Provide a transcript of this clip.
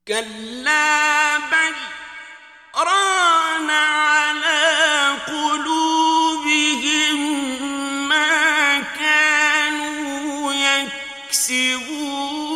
كلا بل ران على قلوبهم ما كانوا يكسبون